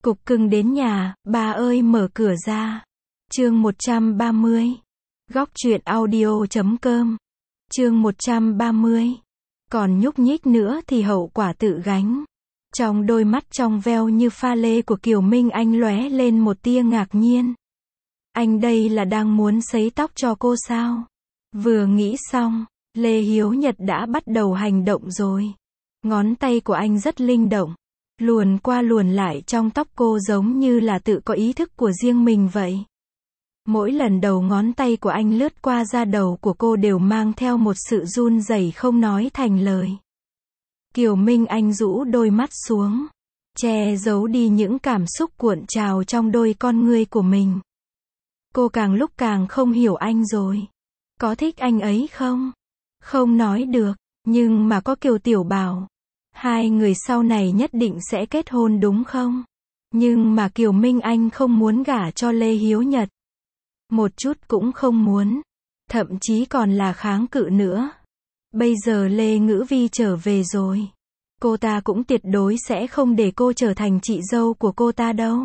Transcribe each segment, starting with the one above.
Cục cưng đến nhà, bà ơi mở cửa ra. Chương 130. Góc truyện audio.com. Chương 130. Còn nhúc nhích nữa thì hậu quả tự gánh. Trong đôi mắt trong veo như pha lê của Kiều Minh Anh lóe lên một tia ngạc nhiên. Anh đây là đang muốn sấy tóc cho cô sao? Vừa nghĩ xong, Lê Hiếu Nhật đã bắt đầu hành động rồi. Ngón tay của anh rất linh động, luồn qua luồn lại trong tóc cô giống như là tự có ý thức của riêng mình vậy. Mỗi lần đầu ngón tay của anh lướt qua da đầu của cô đều mang theo một sự run rẩy không nói thành lời. Kiều Minh Anh rũ đôi mắt xuống, che giấu đi những cảm xúc cuộn trào trong đôi con ngươi của mình. Cô càng lúc càng không hiểu anh rồi. Có thích anh ấy không? Không nói được, nhưng mà có Kiều Tiểu Bảo. Hai người sau này nhất định sẽ kết hôn đúng không? Nhưng mà Kiều Minh Anh không muốn gả cho Lê Hiếu Nhật. Một chút cũng không muốn. Thậm chí còn là kháng cự nữa. Bây giờ Lê Ngữ Vi trở về rồi. Cô ta cũng tuyệt đối sẽ không để cô trở thành chị dâu của cô ta đâu.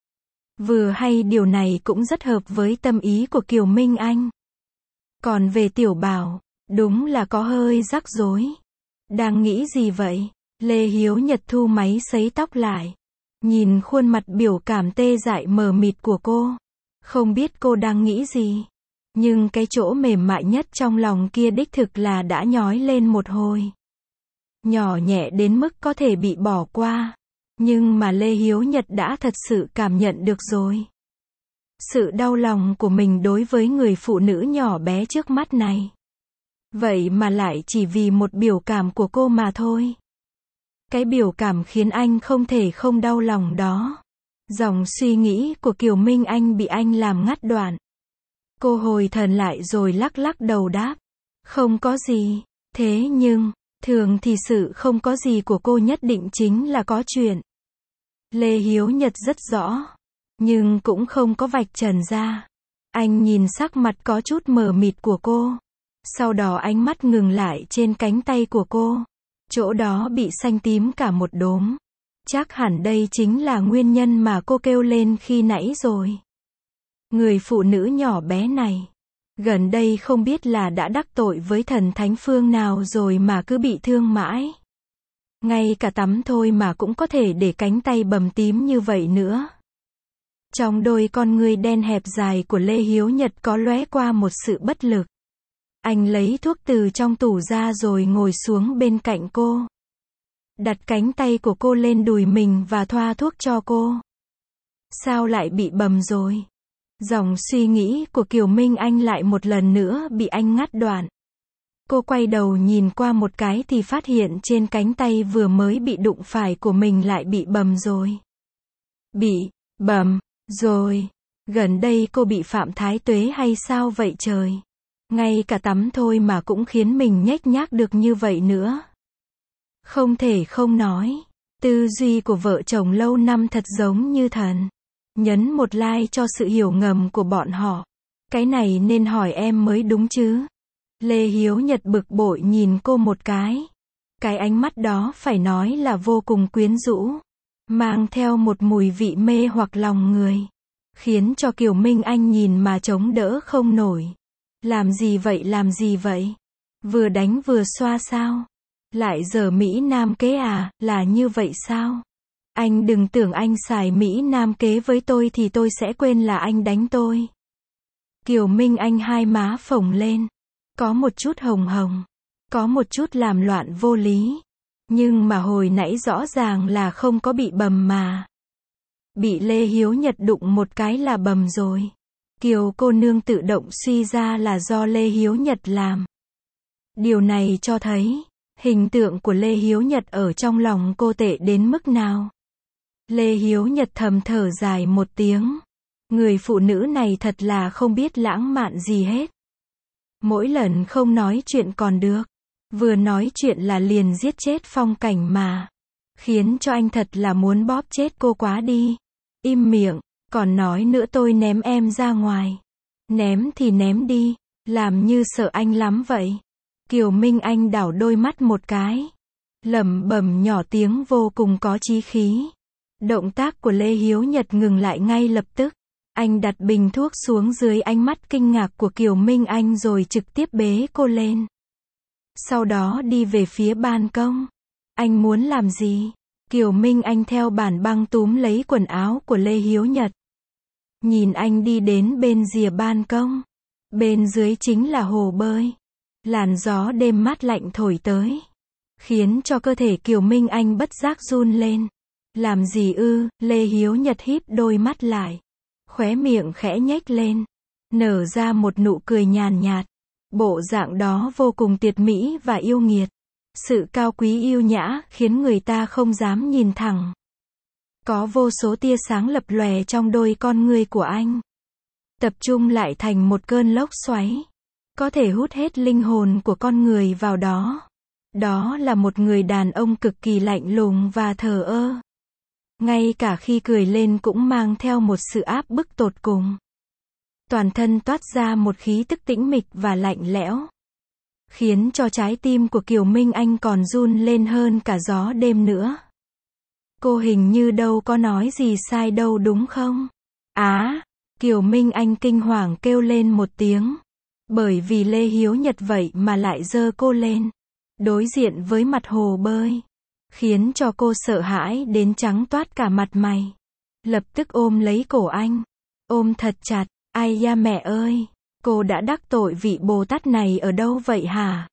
Vừa hay điều này cũng rất hợp với tâm ý của Kiều Minh Anh. Còn về Tiểu Bảo, đúng là có hơi rắc rối. Đang nghĩ gì vậy? Lê Hiếu Nhật thu máy sấy tóc lại. Nhìn khuôn mặt biểu cảm tê dại mờ mịt của cô. Không biết cô đang nghĩ gì. Nhưng cái chỗ mềm mại nhất trong lòng kia đích thực là đã nhói lên một hồi. Nhỏ nhẹ đến mức có thể bị bỏ qua. Nhưng mà Lê Hiếu Nhật đã thật sự cảm nhận được rồi. Sự đau lòng của mình đối với người phụ nữ nhỏ bé trước mắt này. Vậy mà lại chỉ vì một biểu cảm của cô mà thôi. Cái biểu cảm khiến anh không thể không đau lòng đó. Dòng suy nghĩ của Kiều Minh Anh bị anh làm ngắt đoạn. Cô hồi thần lại rồi lắc lắc đầu đáp. Không có gì. Thế nhưng, thường thì sự không có gì của cô nhất định chính là có chuyện. Lê Hiếu Nhật rất rõ. Nhưng cũng không có vạch trần ra. Anh nhìn sắc mặt có chút mờ mịt của cô. Sau đó ánh mắt ngừng lại trên cánh tay của cô. Chỗ đó bị xanh tím cả một đốm. Chắc hẳn đây chính là nguyên nhân mà cô kêu lên khi nãy rồi. Người phụ nữ nhỏ bé này. Gần đây không biết là đã đắc tội với thần thánh phương nào rồi mà cứ bị thương mãi. Ngay cả tắm thôi mà cũng có thể để cánh tay bầm tím như vậy nữa. Trong đôi con ngươi đen hẹp dài của Lê Hiếu Nhật có lóe qua một sự bất lực. Anh lấy thuốc từ trong tủ ra rồi ngồi xuống bên cạnh cô. Đặt cánh tay của cô lên đùi mình và thoa thuốc cho cô. Sao lại bị bầm rồi? Dòng suy nghĩ của Kiều Minh Anh lại một lần nữa bị anh ngắt đoạn. Cô quay đầu nhìn qua một cái thì phát hiện trên cánh tay vừa mới bị đụng phải của mình lại bị bầm rồi. Bị bầm rồi. Gần đây cô bị Phạm Thái Tuế hay sao vậy trời? Ngay cả tắm thôi mà cũng khiến mình nhếch nhác được như vậy nữa. Không thể không nói. Tư duy của vợ chồng lâu năm thật giống như thần. Nhấn một like cho sự hiểu ngầm của bọn họ. Cái này nên hỏi em mới đúng chứ. Lê Hiếu Nhật bực bội nhìn cô một cái. Cái ánh mắt đó phải nói là vô cùng quyến rũ. Mang theo một mùi vị mê hoặc lòng người. Khiến cho Kiều Minh Anh nhìn mà chống đỡ không nổi. Làm gì vậy làm gì vậy? Vừa đánh vừa xoa sao? Lại giờ Mỹ Nam kế à, là như vậy sao? Anh đừng tưởng anh xài Mỹ Nam kế với tôi thì tôi sẽ quên là anh đánh tôi. Kiều Minh Anh hai má phồng lên. Có một chút hồng hồng. Có một chút làm loạn vô lý. Nhưng mà hồi nãy rõ ràng là không có bị bầm mà. Bị Lê Hiếu Nhật đụng một cái là bầm rồi. Kiều cô nương tự động suy ra là do Lê Hiếu Nhật làm. Điều này cho thấy, hình tượng của Lê Hiếu Nhật ở trong lòng cô tệ đến mức nào. Lê Hiếu Nhật thầm thở dài một tiếng. Người phụ nữ này thật là không biết lãng mạn gì hết. Mỗi lần không nói chuyện còn được. Vừa nói chuyện là liền giết chết Phong Cảnh mà. Khiến cho anh thật là muốn bóp chết cô quá đi. Im miệng, còn nói nữa tôi ném em ra ngoài. Ném thì ném đi, làm như sợ anh lắm vậy. Kiều Minh Anh đảo đôi mắt một cái. Lẩm bẩm nhỏ tiếng vô cùng có chí khí. Động tác của Lê Hiếu Nhật ngừng lại ngay lập tức. Anh đặt bình thuốc xuống dưới ánh mắt kinh ngạc của Kiều Minh Anh rồi trực tiếp bế cô lên. Sau đó đi về phía ban công. Anh muốn làm gì? Kiều Minh Anh theo bản băng túm lấy quần áo của Lê Hiếu Nhật. Nhìn anh đi đến bên rìa ban công. Bên dưới chính là hồ bơi. Làn gió đêm mát lạnh thổi tới, khiến cho cơ thể Kiều Minh Anh bất giác run lên. Làm gì ư? Lê Hiếu Nhật híp đôi mắt lại. Khóe miệng khẽ nhếch lên. Nở ra một nụ cười nhàn nhạt. Bộ dạng đó vô cùng tuyệt mỹ và yêu nghiệt. Sự cao quý yêu nhã khiến người ta không dám nhìn thẳng. Có vô số tia sáng lập lòe trong đôi con ngươi của anh. Tập trung lại thành một cơn lốc xoáy. Có thể hút hết linh hồn của con người vào đó. Đó là một người đàn ông cực kỳ lạnh lùng và thờ ơ. Ngay cả khi cười lên cũng mang theo một sự áp bức tột cùng. Toàn thân toát ra một khí tức tĩnh mịch và lạnh lẽo. Khiến cho trái tim của Kiều Minh Anh còn run lên hơn cả gió đêm nữa. Cô hình như đâu có nói gì sai đâu đúng không? Kiều Minh Anh kinh hoàng kêu lên một tiếng. Bởi vì Lê Hiếu Nhật vậy mà lại giơ cô lên. Đối diện với mặt hồ bơi. Khiến cho cô sợ hãi đến trắng toát cả mặt mày. Lập tức ôm lấy cổ anh. Ôm thật chặt. Ai da mẹ ơi, cô đã đắc tội vị Bồ Tát này ở đâu vậy hả?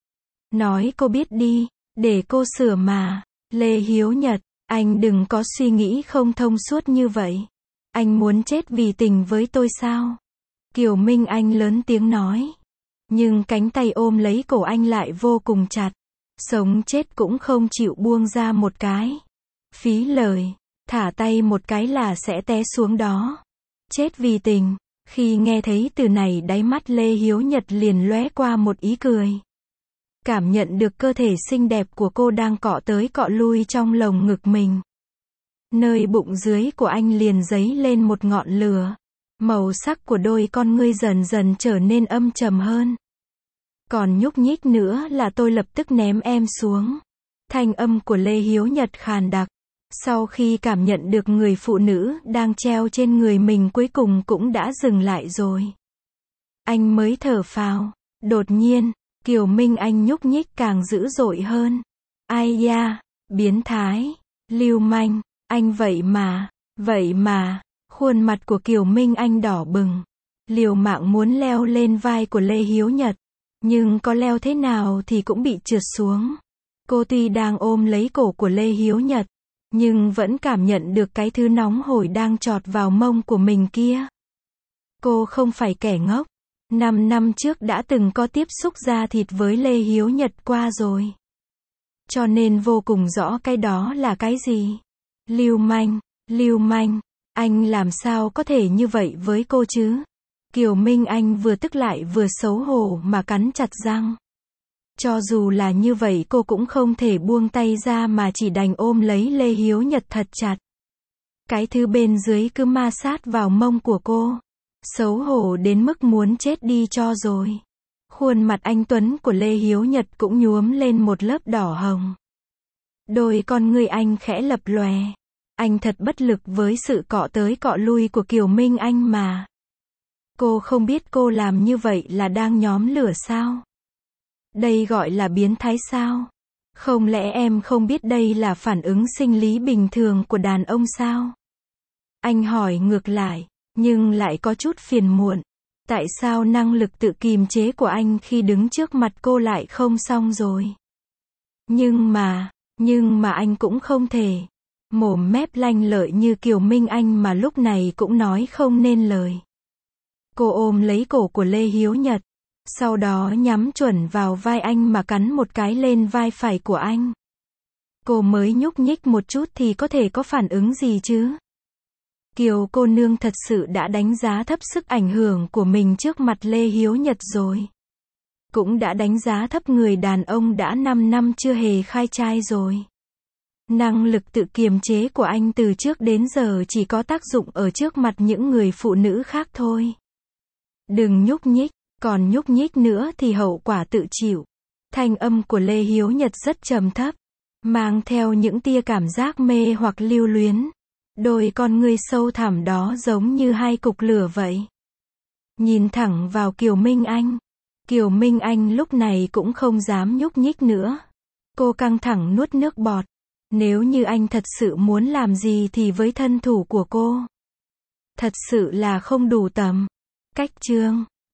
Nói cô biết đi, để cô sửa mà. Lê Hiếu Nhật, anh đừng có suy nghĩ không thông suốt như vậy. Anh muốn chết vì tình với tôi sao? Kiều Minh Anh lớn tiếng nói. Nhưng cánh tay ôm lấy cổ anh lại vô cùng chặt. Sống chết cũng không chịu buông ra một cái. Phí lời, thả tay một cái là sẽ té xuống đó. Chết vì tình. Khi nghe thấy từ này đáy mắt Lê Hiếu Nhật liền lóe qua một ý cười. Cảm nhận được cơ thể xinh đẹp của cô đang cọ tới cọ lui trong lồng ngực mình. Nơi bụng dưới của anh liền dấy lên một ngọn lửa. Màu sắc của đôi con ngươi dần dần trở nên âm trầm hơn. Còn nhúc nhích nữa là tôi lập tức ném em xuống. Thanh âm của Lê Hiếu Nhật khàn đặc. Sau khi cảm nhận được người phụ nữ đang treo trên người mình cuối cùng cũng đã dừng lại rồi. Anh mới thở phào. Đột nhiên, Kiều Minh Anh nhúc nhích càng dữ dội hơn. Ai da, biến thái, lưu manh, anh vậy mà, khuôn mặt của Kiều Minh Anh đỏ bừng. Liều mạng muốn leo lên vai của Lê Hiếu Nhật. Nhưng có leo thế nào thì cũng bị trượt xuống. Cô tuy đang ôm lấy cổ của Lê Hiếu Nhật. Nhưng vẫn cảm nhận được cái thứ nóng hổi đang chọt vào mông của mình kia. Cô không phải kẻ ngốc. 5 năm trước đã từng có tiếp xúc da thịt với Lê Hiếu Nhật qua rồi. Cho nên vô cùng rõ cái đó là cái gì. Lưu manh, anh làm sao có thể như vậy với cô chứ? Kiều Minh Anh vừa tức lại vừa xấu hổ mà cắn chặt răng. Cho dù là như vậy cô cũng không thể buông tay ra mà chỉ đành ôm lấy Lê Hiếu Nhật thật chặt. Cái thứ bên dưới cứ ma sát vào mông của cô. Xấu hổ đến mức muốn chết đi cho rồi. Khuôn mặt anh tuấn của Lê Hiếu Nhật cũng nhuốm lên một lớp đỏ hồng. Đôi con ngươi anh khẽ lập lòe. Anh thật bất lực với sự cọ tới cọ lui của Kiều Minh Anh mà. Cô không biết cô làm như vậy là đang nhóm lửa sao? Đây gọi là biến thái sao? Không lẽ em không biết đây là phản ứng sinh lý bình thường của đàn ông sao? Anh hỏi ngược lại, nhưng lại có chút phiền muộn. Tại sao năng lực tự kiềm chế của anh khi đứng trước mặt cô lại không xong rồi? Nhưng mà anh cũng không thể. Mồm mép lanh lợi như Kiều Minh Anh mà lúc này cũng nói không nên lời. Cô ôm lấy cổ của Lê Hiếu Nhật. Sau đó nhắm chuẩn vào vai anh mà cắn một cái lên vai phải của anh. Cô mới nhúc nhích một chút thì có thể có phản ứng gì chứ? Kiều cô nương thật sự đã đánh giá thấp sức ảnh hưởng của mình trước mặt Lê Hiếu Nhật rồi. Cũng đã đánh giá thấp người đàn ông đã 5 năm chưa hề khai trai rồi. Năng lực tự kiềm chế của anh từ trước đến giờ chỉ có tác dụng ở trước mặt những người phụ nữ khác thôi. Đừng nhúc nhích. Còn nhúc nhích nữa thì hậu quả tự chịu. Thanh âm của Lê Hiếu Nhật rất trầm thấp, mang theo những tia cảm giác mê hoặc lưu luyến. Đôi con ngươi sâu thẳm đó giống như hai cục lửa vậy. Nhìn thẳng vào Kiều Minh Anh. Kiều Minh Anh lúc này cũng không dám nhúc nhích nữa. Cô căng thẳng nuốt nước bọt. Nếu như anh thật sự muốn làm gì thì với thân thủ của cô, thật sự là không đủ tầm. Cách chương